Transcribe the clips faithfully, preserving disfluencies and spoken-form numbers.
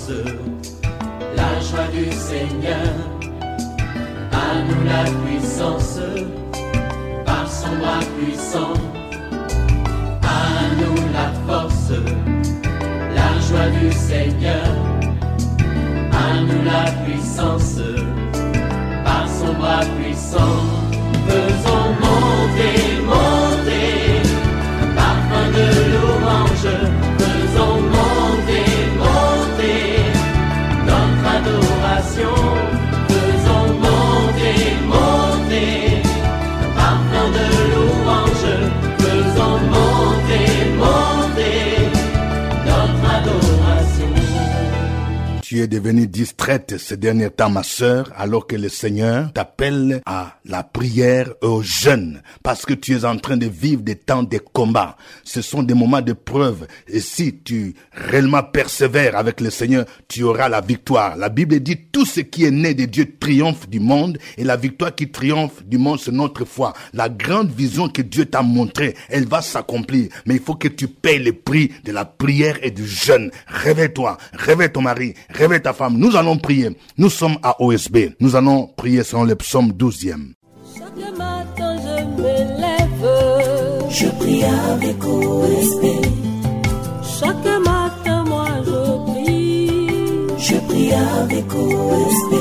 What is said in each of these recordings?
force, la joie du Seigneur. À nous la puissance, par son bras puissant. À nous la force, la joie du Seigneur. À nous la puissance, par son bras puissant. Faisons monter, monter, parfum de louange. Faisons monter, monter, notre adoration. Faisons monter, monter, parfum de louange. Faisons monter, monter, notre adoration. Tu es devenue distraite ces derniers temps, ma sœur, alors que le Seigneur t'appelle à la prière et au jeûne, parce que tu es en train de vivre des temps de combat. Ce sont des moments de preuve, et si tu réellement persévères avec le Seigneur, tu auras la victoire. La Bible dit, tout ce qui est né de Dieu triomphe du monde, et la victoire qui triomphe du monde, c'est notre foi. La grande vision que Dieu t'a montrée, elle va s'accomplir, mais il faut que tu payes le prix de la prière et du jeûne. Réveille-toi, réveille ton mari, réveille ta femme. Nous allons prier. Nous sommes à O S B. Nous allons prier selon le psaume douzième. Chaque matin je me lève, je prie avec O S B. Chaque matin moi je prie, je prie avec O S B.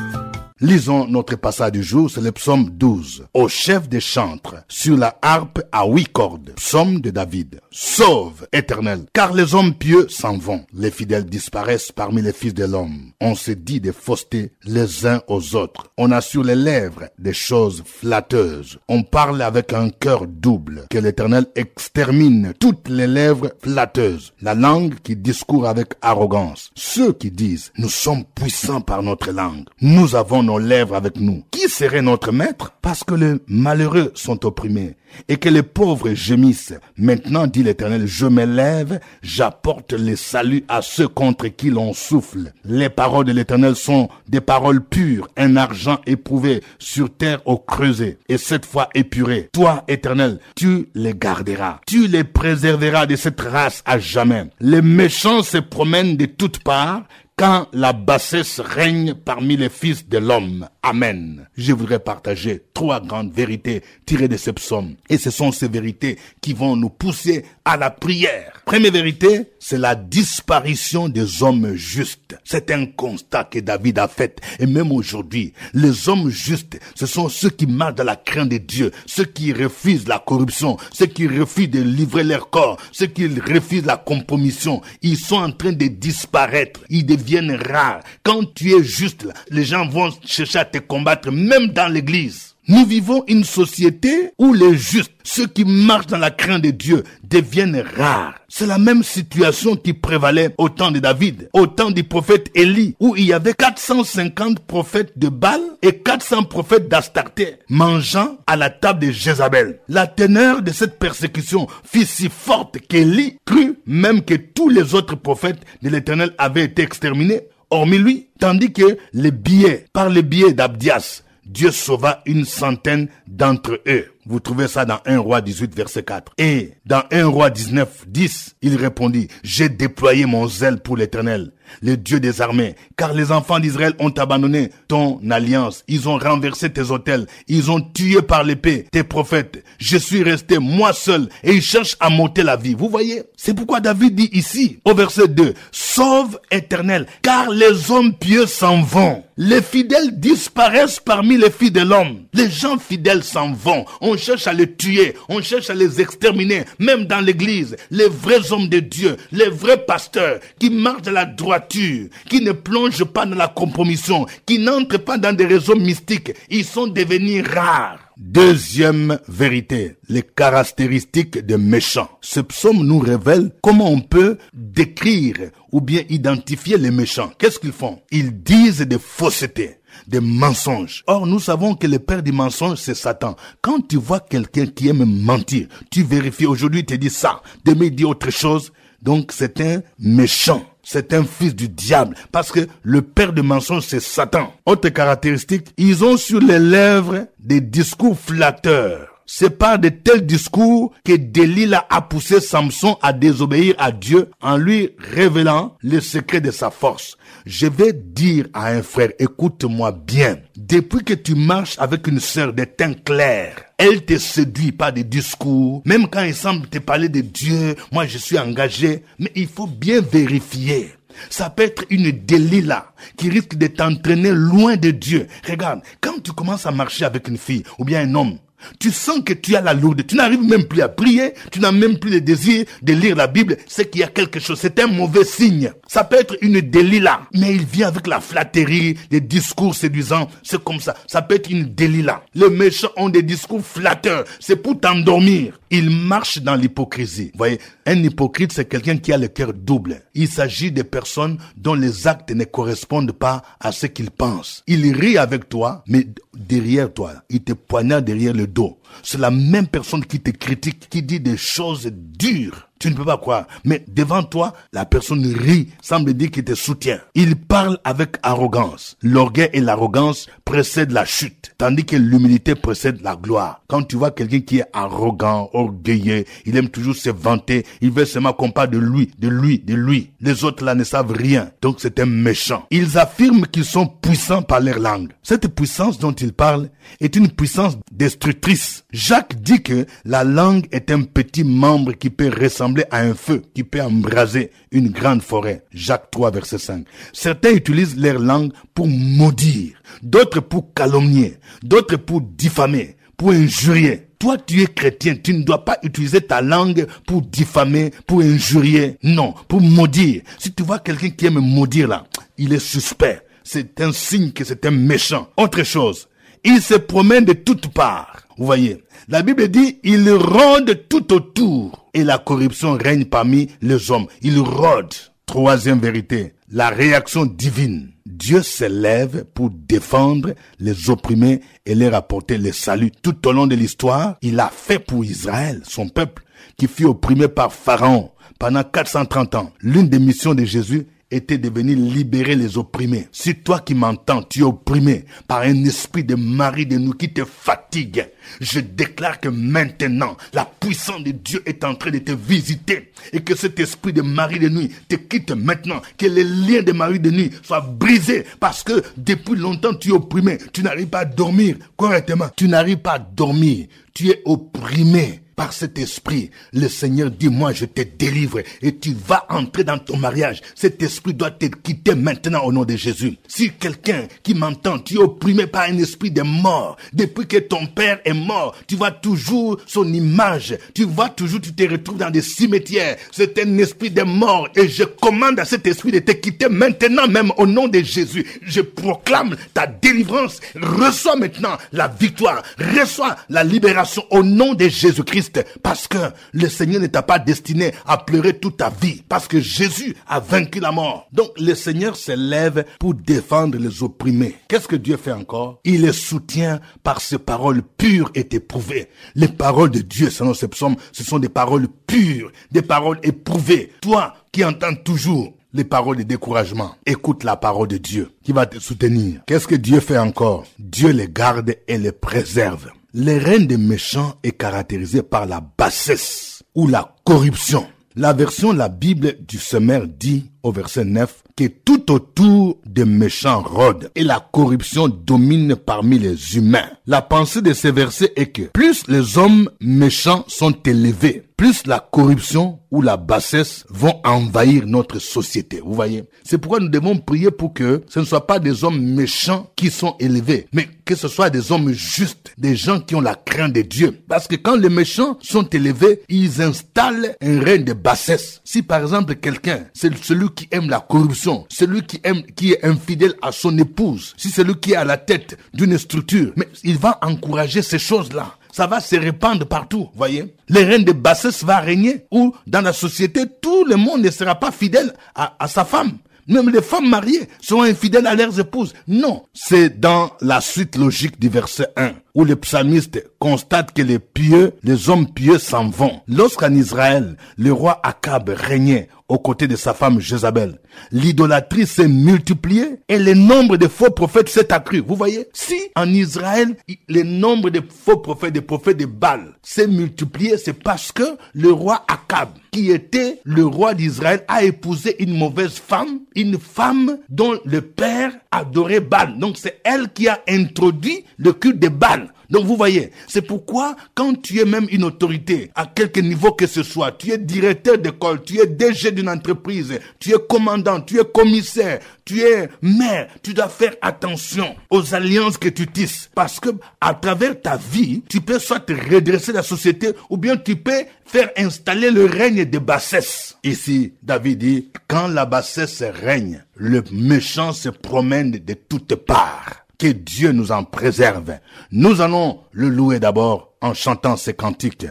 Lisons notre passage du jour, c'est le psaume douze. Au chef des chantres, sur la harpe à huit cordes, psaume de David. Sauve, Éternel, car les hommes pieux s'en vont. Les fidèles disparaissent parmi les fils de l'homme. On se dit des faussetés les uns aux autres. On a sur les lèvres des choses flatteuses. On parle avec un cœur double. Que l'Éternel extermine toutes les lèvres flatteuses. La langue qui discourt avec arrogance. Ceux qui disent, nous sommes puissants par notre langue. Nous avons nos lèvres avec nous. Qui serait notre maître? Parce que les malheureux sont opprimés et que les pauvres gémissent. Maintenant, dit l'Éternel, je me lève, j'apporte le salut à ceux contre qui l'on souffle. Les paroles de l'Éternel sont des paroles pures, un argent éprouvé sur terre au creuset, et cette fois épuré. Toi, Éternel, tu les garderas. Tu les préserveras de cette race à jamais. Les méchants se promènent de toutes parts, quand la bassesse règne parmi les fils de l'homme. Amen. Je voudrais partager trois grandes vérités tirées de ce psaume. Et ce sont ces vérités qui vont nous pousser à la prière. Première vérité, c'est la disparition des hommes justes. C'est un constat que David a fait. Et même aujourd'hui, les hommes justes, ce sont ceux qui marchent dans la crainte de Dieu, ceux qui refusent la corruption, ceux qui refusent de livrer leur corps, ceux qui refusent la compromission. Ils sont en train de disparaître. Ils deviennent rares. Quand tu es juste là, les gens vont chercher à te combattre, même dans l'église. Nous vivons une société où les justes, ceux qui marchent dans la crainte de Dieu, deviennent rares. C'est la même situation qui prévalait au temps de David, au temps du prophète Élie, où il y avait quatre cent cinquante prophètes de Baal et quatre cents prophètes d'Astarté mangeant à la table de Jézabel. La teneur de cette persécution fut si forte qu'Élie crut même que tous les autres prophètes de l'Éternel avaient été exterminés, hormis lui, tandis que les billets, par le biais d'Abdias, Dieu sauva une centaine d'entre eux. Vous trouvez ça dans un roi dix-huit, verset quatre. Et dans un roi dix-neuf, dix, il répondit, « J'ai déployé mon zèle pour l'Éternel, le Dieu des armées, car les enfants d'Israël ont abandonné ton alliance. Ils ont renversé tes autels. Ils ont tué par l'épée tes prophètes. Je suis resté moi seul et ils cherchent à m'ôter la vie. » Vous voyez? C'est pourquoi David dit ici, au verset deux, « Sauve, Éternel, car les hommes pieux s'en vont. Les fidèles disparaissent parmi les filles de l'homme. » Les gens fidèles s'en vont. On cherche à les tuer. On cherche à les exterminer. Même dans l'église, les vrais hommes de Dieu, les vrais pasteurs qui marchent dans la droiture, qui ne plongent pas dans la compromission, qui n'entrent pas dans des réseaux mystiques, ils sont devenus rares. Deuxième vérité, les caractéristiques des méchants. Ce psaume nous révèle comment on peut décrire ou bien identifier les méchants. Qu'est-ce qu'ils font? Ils disent des faussetés, des mensonges. Or, nous savons que le père du mensonge, c'est Satan. Quand tu vois quelqu'un qui aime mentir, tu vérifies. Aujourd'hui, il te dit ça. Demain, il dit autre chose. Donc, c'est un méchant. C'est un fils du diable. Parce que le père de mensonge, c'est Satan. Autre caractéristique, ils ont sur les lèvres des discours flatteurs. C'est par de tels discours que Delilah a poussé Samson à désobéir à Dieu en lui révélant le secret de sa force. Je vais dire à un frère, écoute-moi bien. Depuis que tu marches avec une sœur de teint clair, elle te séduit par des discours, même quand il semble te parler de Dieu, moi je suis engagé, mais il faut bien vérifier. Ça peut être une Delilah qui risque de t'entraîner loin de Dieu. Regarde, quand tu commences à marcher avec une fille ou bien un homme, tu sens que tu as la lourde, tu n'arrives même plus à prier, tu n'as même plus le désir de lire la Bible, c'est qu'il y a quelque chose, c'est un mauvais signe. Ça peut être une Delilah, mais il vient avec la flatterie, des discours séduisants, c'est comme ça. Ça peut être une Delilah. Les méchants ont des discours flatteurs, c'est pour t'endormir. Ils marchent dans l'hypocrisie. Vous voyez, un hypocrite, c'est quelqu'un qui a le cœur double. Il s'agit de personnes dont les actes ne correspondent pas à ce qu'ils pensent. Il rit avec toi, mais derrière toi, il te poignarde derrière le dos. C'est la même personne qui te critique, qui dit des choses dures. Tu ne peux pas croire. Mais devant toi, la personne rit, semble dire qu'il te soutient. Il parle avec arrogance. L'orgueil et l'arrogance précèdent la chute, tandis que l'humilité précède la gloire. Quand tu vois quelqu'un qui est arrogant, orgueilleux, il aime toujours se vanter, il veut seulement qu'on parle de lui, de lui, de lui. Les autres là ne savent rien, donc c'est un méchant. Ils affirment qu'ils sont puissants par leur langue. Cette puissance dont ils parlent est une puissance destructrice. Jacques dit que la langue est un petit membre qui peut ressembler à un feu, qui peut embraser une grande forêt. Jacques trois, verset cinq. Certains utilisent leur langue pour maudire, d'autres pour calomnier, d'autres pour diffamer, pour injurier. Toi, tu es chrétien, tu ne dois pas utiliser ta langue pour diffamer, pour injurier. Non, pour maudire. Si tu vois quelqu'un qui aime maudire là, il est suspect. C'est un signe que c'est un méchant. Autre chose, il se promène de toutes parts. Vous voyez, la Bible dit, il rôde tout autour et la corruption règne parmi les hommes. Il rôde. Troisième vérité, la réaction divine. Dieu s'élève pour défendre les opprimés et leur apporter le salut. Tout au long de l'histoire, il a fait pour Israël, son peuple, qui fut opprimé par Pharaon pendant quatre cent trente ans. L'une des missions de Jésus était de venir libérer les opprimés. Si toi qui m'entends, tu es opprimé par un esprit de mari de nous qui te fatigue, je déclare que maintenant, la puissance de Dieu est en train de te visiter et que cet esprit de mari de nuit te quitte maintenant, que les liens de mari de nuit soient brisés parce que depuis longtemps tu es opprimé, tu n'arrives pas à dormir correctement, tu n'arrives pas à dormir, tu es opprimé par cet esprit. Le Seigneur dit, moi je te délivre et tu vas entrer dans ton mariage. Cet esprit doit te quitter maintenant au nom de Jésus. Si quelqu'un qui m'entend, tu es opprimé par un esprit de mort, depuis que ton père est mort, tu vois toujours son image, tu vois toujours, tu te retrouves dans des cimetières. C'est un esprit de mort et je commande à cet esprit de te quitter maintenant même au nom de Jésus. Je proclame ta délivrance. Reçois maintenant la victoire. Reçois la libération au nom de Jésus-Christ. Parce que le Seigneur ne t'a pas destiné à pleurer toute ta vie. Parce que Jésus a vaincu la mort. Donc le Seigneur s'élève pour défendre les opprimés. Qu'est-ce que Dieu fait encore? Il les soutient par ses paroles pures et éprouvées. Les paroles de Dieu, selon ce psaume, ce sont des paroles pures, des paroles éprouvées. Toi qui entends toujours les paroles de découragement, écoute la parole de Dieu qui va te soutenir. Qu'est-ce que Dieu fait encore? Dieu les garde et les préserve. Le règne des méchants est caractérisé par la bassesse ou la corruption. La version de la Bible du Sommaire dit au verset neuf que tout autour des méchants rôdent et la corruption domine parmi les humains. La pensée de ces versets est que plus les hommes méchants sont élevés, plus la corruption ou la bassesse vont envahir notre société. Vous voyez? C'est pourquoi nous devons prier pour que ce ne soient pas des hommes méchants qui sont élevés, mais que ce soit des hommes justes, des gens qui ont la crainte de Dieu. Parce que quand les méchants sont élevés, ils installent un règne de bassesse. Si par exemple quelqu'un, c'est celui qui aime la corruption, celui qui aime, qui est infidèle à son épouse, si c'est celui qui est à la tête d'une structure, mais il va encourager ces choses-là. Ça va se répandre partout, voyez. Le règne de bassesse va régner où, dans la société, tout le monde ne sera pas fidèle à, à sa femme. Même les femmes mariées seront infidèles à leurs épouses. Non, c'est dans la suite logique du verset un, où le psalmiste constate que les pieux, les hommes pieux s'en vont. Lorsqu'en Israël, le roi Akab régnait, aux côtés de sa femme Jézabel. L'idolâtrie s'est multipliée et le nombre de faux prophètes s'est accru. Vous voyez, si en Israël, le nombre de faux prophètes, des prophètes de Baal s'est multiplié, c'est parce que le roi Akab, qui était le roi d'Israël, a épousé une mauvaise femme, une femme dont le père adorait Baal. Donc c'est elle qui a introduit le culte de Baal. Donc vous voyez, c'est pourquoi quand tu es même une autorité, à quelque niveau que ce soit, tu es directeur d'école, tu es D G d'une entreprise, tu es commandant, tu es commissaire, tu es maire, tu dois faire attention aux alliances que tu tisses. Parce que à travers ta vie, tu peux soit redresser la société ou bien tu peux faire installer le règne de bassesse. Ici, David dit, quand la bassesse règne, le méchant se promène de toutes parts. Que Dieu nous en préserve. Nous allons le louer d'abord en chantant ces cantiques.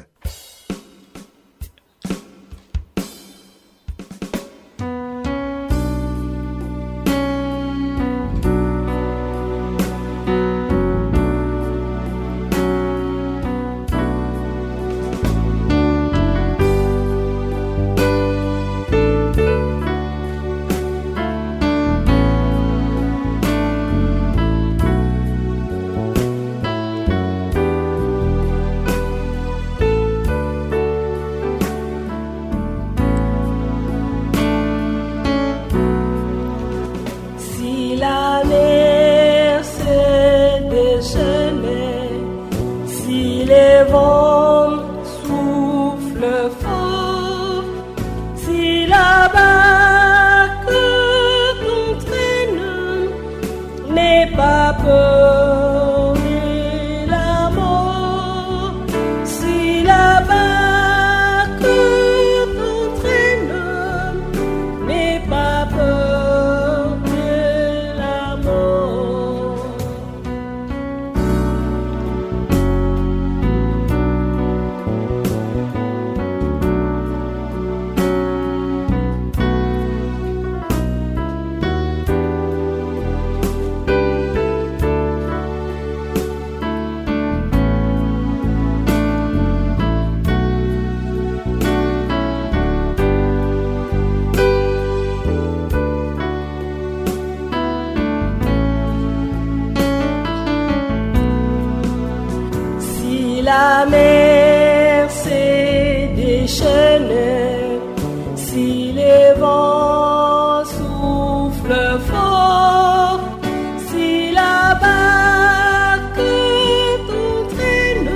La mer s'est déchaînée, si les vents soufflent fort, si la barque t'entraîne,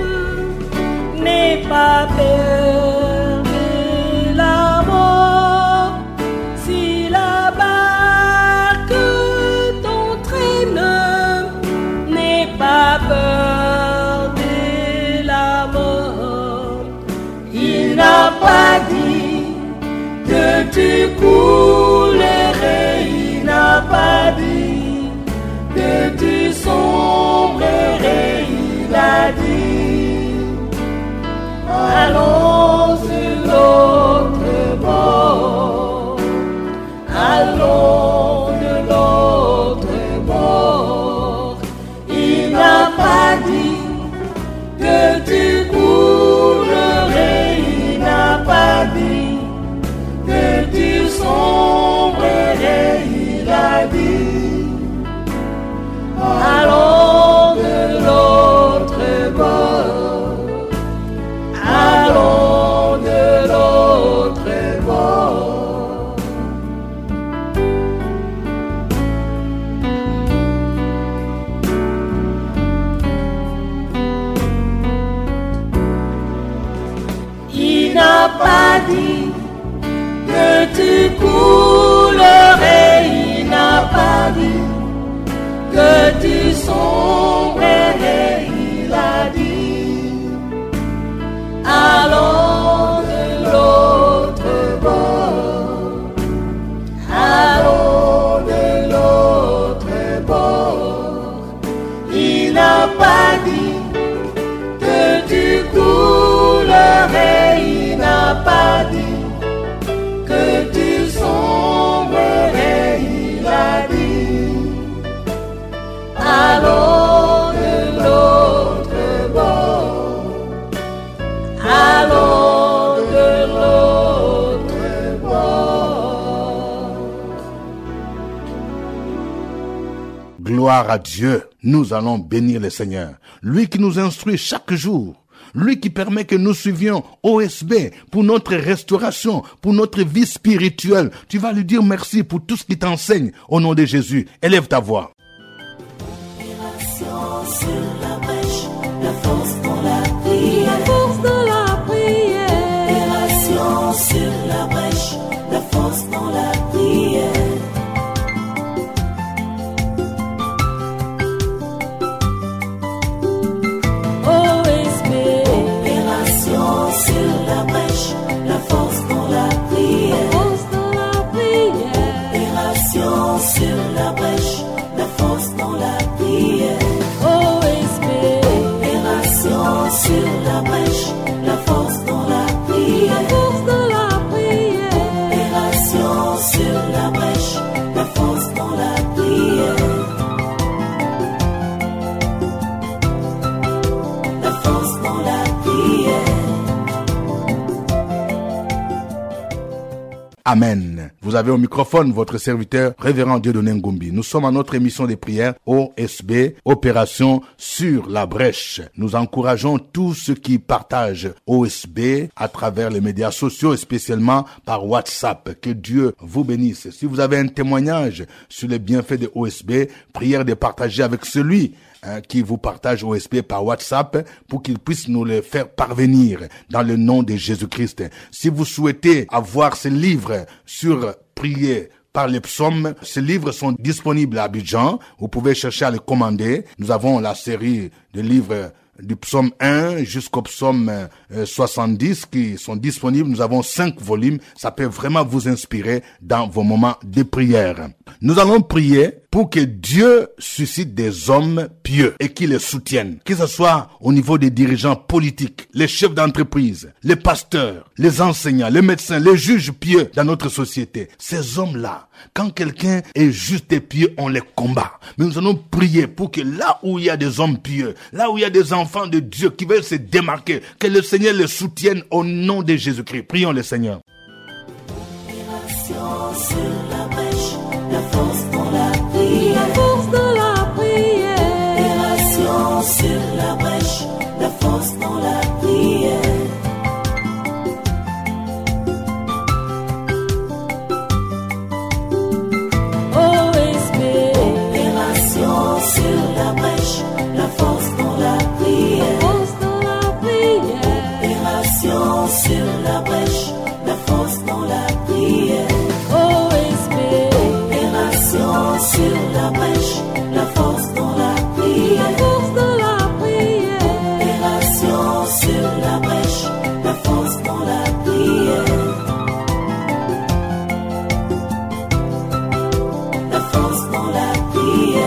n'aie pas peur de la mort. Si la barque t'entraîne, n'aie pas peur. Il n'a pas dit que tu coulerais, il n'a pas dit que tu sombrerais, il a dit allons sur l'autre bord, allons de l'autre bord. Il n'a pas dit que tu coulerais, il n'a pas dit que tu sombrerais, il a dit allons de l'autre bord, allons de l'autre bord. Il n'a pas dit que tu coulerais, il n'a pas dit que tu sombrerais, il a dit allons de l'autre bord, allons de l'autre bord. Il n'a pas dit que tu coulerais, il n'a pas dit Gloire à Dieu. Nous allons bénir le Seigneur. Lui qui nous instruit chaque jour. Lui qui permet que nous suivions O S B pour notre restauration, pour notre vie spirituelle. Tu vas lui dire merci pour tout ce qu'il t'enseigne au nom de Jésus. Élève ta voix. Sur la brèche, la force dans la prière. La force dans la prière. Opération sur la brèche, la force dans la prière. O S B. Opération sur la brèche, la force dans la prière. La force dans la prière. Opération sur la brèche, la force dans la prière. O S B. Opération sur la brèche, la force dans la prière. La force dans la prière. Opération sur la brèche, la force dans la prière. La force dans la prière. Amen. Vous avez au microphone votre serviteur, révérend Dieudonné Ngumbi. Nous sommes à notre émission de prière O S B, Opération sur la brèche. Nous encourageons tous ceux qui partagent O S B à travers les médias sociaux et spécialement par WhatsApp. Que Dieu vous bénisse. Si vous avez un témoignage sur les bienfaits de O S B, prière de partager avec celui Hein, qui vous partage O S B par WhatsApp pour qu'il puisse nous le faire parvenir dans le nom de Jésus-Christ. Si vous souhaitez avoir ce livre sur prier par les psaumes, ces livres sont disponibles à Abidjan. Vous pouvez chercher à les commander. Nous avons la série de livres du psaume un jusqu'au psaume euh, soixante-dix qui sont disponibles. Nous avons cinq volumes. Ça peut vraiment vous inspirer dans vos moments de prière. Nous allons prier pour que Dieu suscite des hommes pieux et qui les soutiennent. Que ce soit au niveau des dirigeants politiques, les chefs d'entreprise, les pasteurs, les enseignants, les médecins, les juges pieux dans notre société. Ces hommes-là, quand quelqu'un est juste et pieux, on les combat. Mais nous allons prier pour que là où il y a des hommes pieux, là où il y a des enfants de Dieu qui veulent se démarquer, que le Seigneur les soutienne au nom de Jésus-Christ. Prions le Seigneur. Opération sur la brèche, la force dans la prière. La force dans la prière. Opération sur la brèche, la force dans la prière. O S B. Opération sur la brèche, la force dans la prière. La force dans la prière. Opération sur la brèche, la force dans la prière. O S B. Opération sur la brèche, la force dans la prière. La force dans la prière. Opération sur la brèche, la force dans la prière. La force dans la prière.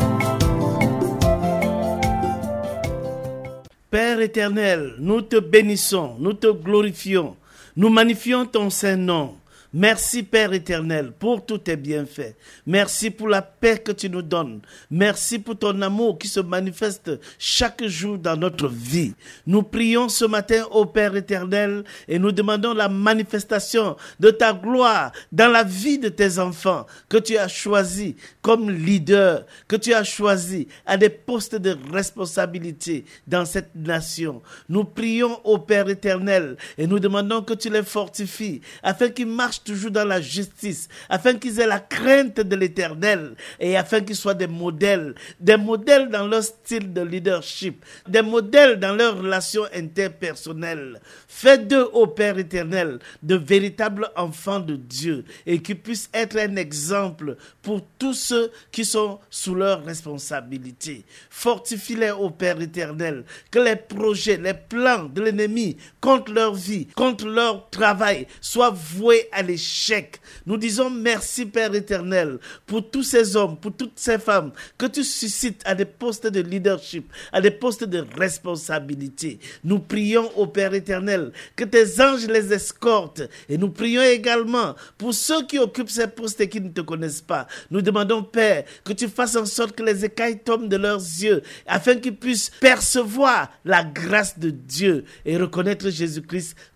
Père éternel, nous te bénissons, nous te glorifions, nous magnifions ton Saint-Nom. Merci Père éternel pour tous tes bienfaits. Merci pour la paix que tu nous donnes. Merci pour ton amour qui se manifeste chaque jour dans notre vie. Nous prions ce matin au Père éternel et nous demandons la manifestation de ta gloire dans la vie de tes enfants que tu as choisis comme leader, que tu as choisis à des postes de responsabilité dans cette nation. Nous prions au Père éternel et nous demandons que tu les fortifies afin qu'ils marchent toujours dans la justice, afin qu'ils aient la crainte de l'Éternel et afin qu'ils soient des modèles, des modèles dans leur style de leadership, des modèles dans leurs relations interpersonnelles. Fais d'eux, ô Père éternel, de véritables enfants de Dieu et qu'ils puissent être un exemple pour tous ceux qui sont sous leur responsabilité. Fortifie-les, ô Père éternel, que les projets, les plans de l'ennemi contre leur vie, contre leur travail soient voués à l'échec. Nous disons merci Père éternel pour tous ces hommes, pour toutes ces femmes que tu suscites à des postes de leadership, à des postes de responsabilité. Nous prions au Père éternel que tes anges les escortent et nous prions également pour ceux qui occupent ces postes et qui ne te connaissent pas. Nous demandons Père que tu fasses en sorte que les écailles tombent de leurs yeux afin qu'ils puissent percevoir la grâce de Dieu et reconnaître Jésus-Christ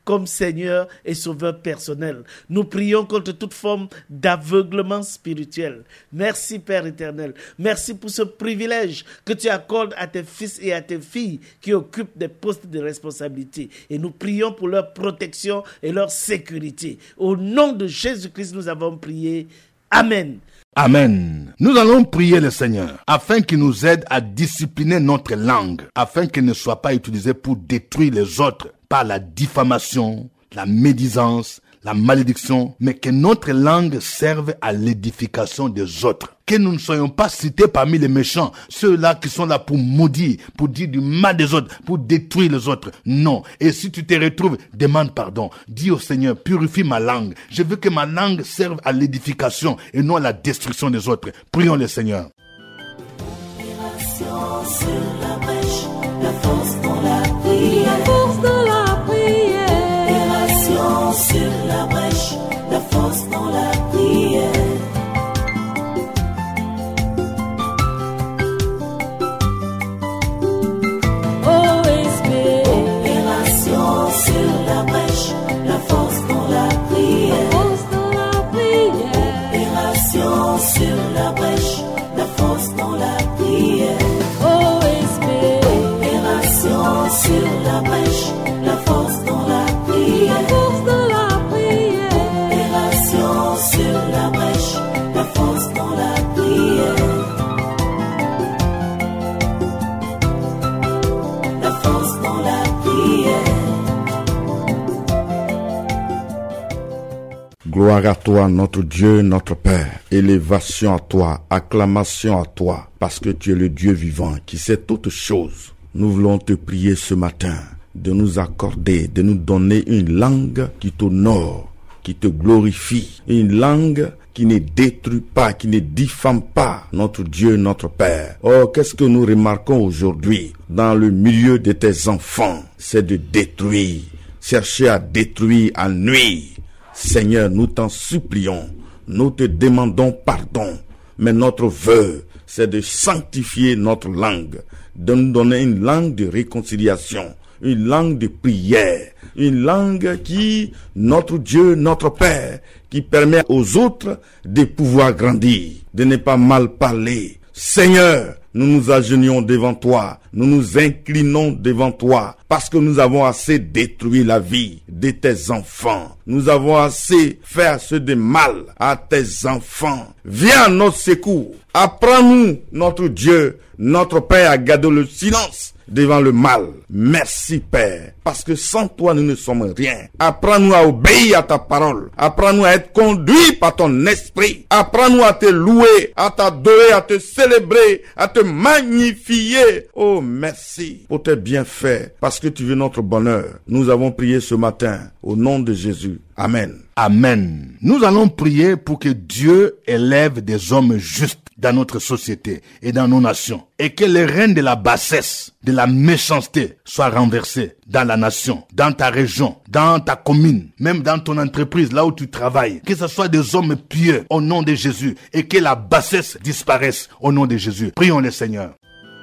comme Seigneur et Sauveur personnel. Nous prions contre toute forme d'aveuglement spirituel. Merci Père éternel. Merci pour ce privilège que tu accordes à tes fils et à tes filles qui occupent des postes de responsabilité. Et nous prions pour leur protection et leur sécurité. Au nom de Jésus-Christ, nous avons prié. Amen. Amen. Nous allons prier le Seigneur afin qu'il nous aide à discipliner notre langue, afin qu'elle ne soit pas utilisée pour détruire les autres par la diffamation, la médisance, la malédiction, mais que notre langue serve à l'édification des autres. Que nous ne soyons pas cités parmi les méchants, ceux-là qui sont là pour maudire, pour dire du mal des autres, pour détruire les autres. Non. Et si tu te retrouves, demande pardon. Dis au Seigneur, purifie ma langue. Je veux que ma langue serve à l'édification et non à la destruction des autres. Prions le Seigneur. Sur la brèche, la force dans la prière. La force dans la prière. Opération sur la brèche, la force dans la prière. O Esprit. Opération sur la brèche, la force dans la prière. La force dans la prière. Opération sur la brèche, la force dans la prière. O Esprit. Opération sur la brèche, la force dans la prière. La force dans la prière. Opération sur la brèche, la force dans la prière. La force dans la prière. Gloire à toi, notre Dieu, notre Père. Élévation à toi, acclamation à toi, parce que tu es le Dieu vivant qui sait toutes choses. Nous voulons te prier ce matin de nous accorder, de nous donner une langue qui t'honore, qui te glorifie, une langue qui ne détruit pas, qui ne diffame pas notre Dieu, notre Père. Oh, qu'est-ce que nous remarquons aujourd'hui dans le milieu de tes enfants? C'est de détruire, chercher à détruire, à nuire. Seigneur, nous t'en supplions, nous te demandons pardon, mais notre vœu, c'est de sanctifier notre langue, de nous donner une langue de réconciliation, une langue de prière, une langue qui, notre Dieu, notre Père, qui permet aux autres de pouvoir grandir, de ne pas mal parler. Seigneur, nous nous agenouillons devant toi, nous nous inclinons devant toi, parce que nous avons assez détruit la vie de tes enfants. Nous avons assez fait ce de mal à tes enfants. Viens à notre secours. Apprends-nous, notre Dieu, notre Père, à garder le silence devant le mal. Merci Père, parce que sans toi nous ne sommes rien. Apprends-nous à obéir à ta parole. Apprends-nous à être conduits par ton esprit. Apprends-nous à te louer, à t'adorer, à te célébrer, à te magnifier. Oh, merci pour tes bienfaits, parce que tu veux notre bonheur. Nous avons prié ce matin au nom de Jésus. Amen. Amen. Nous allons prier pour que Dieu élève des hommes justes dans notre société et dans nos nations, et que le règne de la bassesse, de la méchanceté soit renversé dans la nation, dans ta région, dans ta commune, même dans ton entreprise, là où tu travailles. Que ce soit des hommes pieux au nom de Jésus, et que la bassesse disparaisse au nom de Jésus. Prions le Seigneur.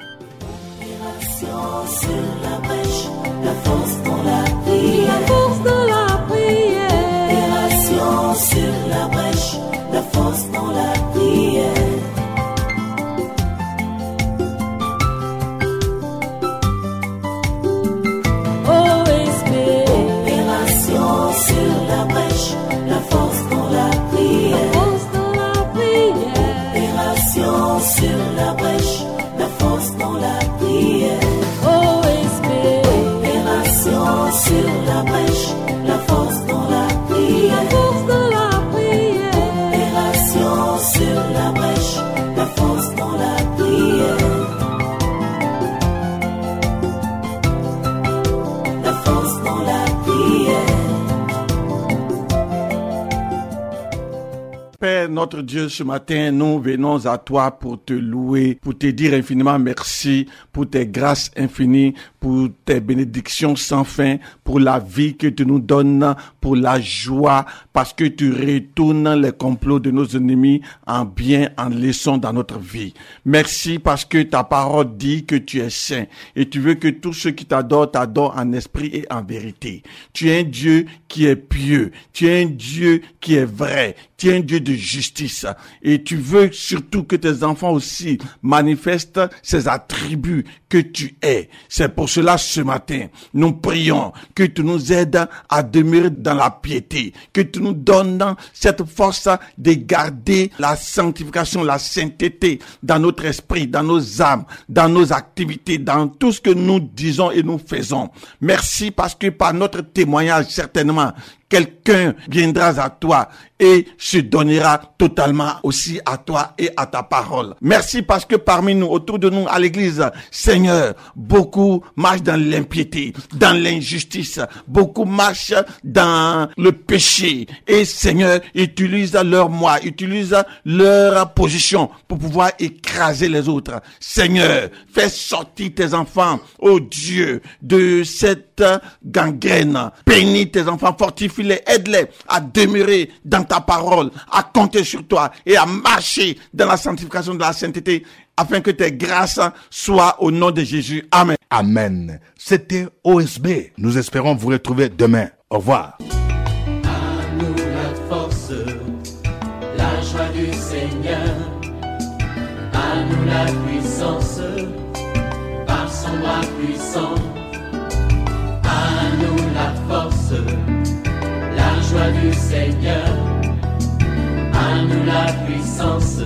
Opération sur la brèche, la force dans la prière. La force dans la prière. Opération sur la brèche, la force dans la prière. O Esprit. Opération sur la brèche, la force dans la prière. La force dans la prière. Opération sur la brèche, la force dans la prière. O Esprit. Opération sur la brèche, la force dans la prière. La force dans la prière. Opération Père, notre Dieu, ce matin, nous venons à toi pour te louer, pour te dire infiniment merci, pour tes grâces infinies, pour tes bénédictions sans fin, pour la vie que tu nous donnes, pour la joie, parce que tu retournes les complots de nos ennemis en bien, en leçon dans notre vie. Merci parce que ta parole dit que tu es saint et tu veux que tous ceux qui t'adorent t'adorent en esprit et en vérité. Tu es un Dieu qui est pieux, tu es un Dieu qui est vrai, tu es un Dieu de justice et tu veux surtout que tes enfants aussi manifestent ces attributs que tu es. C'est pour cela ce matin, nous prions que tu nous aides à demeurer dans la piété, que tu nous donnes cette force de garder la sanctification, la sainteté dans notre esprit, dans nos âmes, dans nos activités, dans tout ce que nous disons et nous faisons. Merci parce que par notre témoignage, certainement, quelqu'un viendra à toi et se donnera totalement aussi à toi et à ta parole. Merci parce que parmi nous, autour de nous, à l'église, Seigneur, beaucoup marchent dans l'impiété, dans l'injustice, beaucoup marchent dans le péché. Et Seigneur, utilise leur moi, utilise leur position pour pouvoir écraser les autres. Seigneur, fais sortir tes enfants, oh Dieu, de cette gangrène. Bénis tes enfants, fortifie-les, aide-les à demeurer dans ta parole, à compter sur toi et à marcher dans la sanctification de la sainteté afin que tes grâces soient au nom de Jésus. Amen. Amen. C'était O S B. Nous espérons vous retrouver demain. Au revoir. À nous la force, la joie du Seigneur. À nous la puissance, par son bras puissant. À nous la force, la joie du Seigneur. À nous la puissance,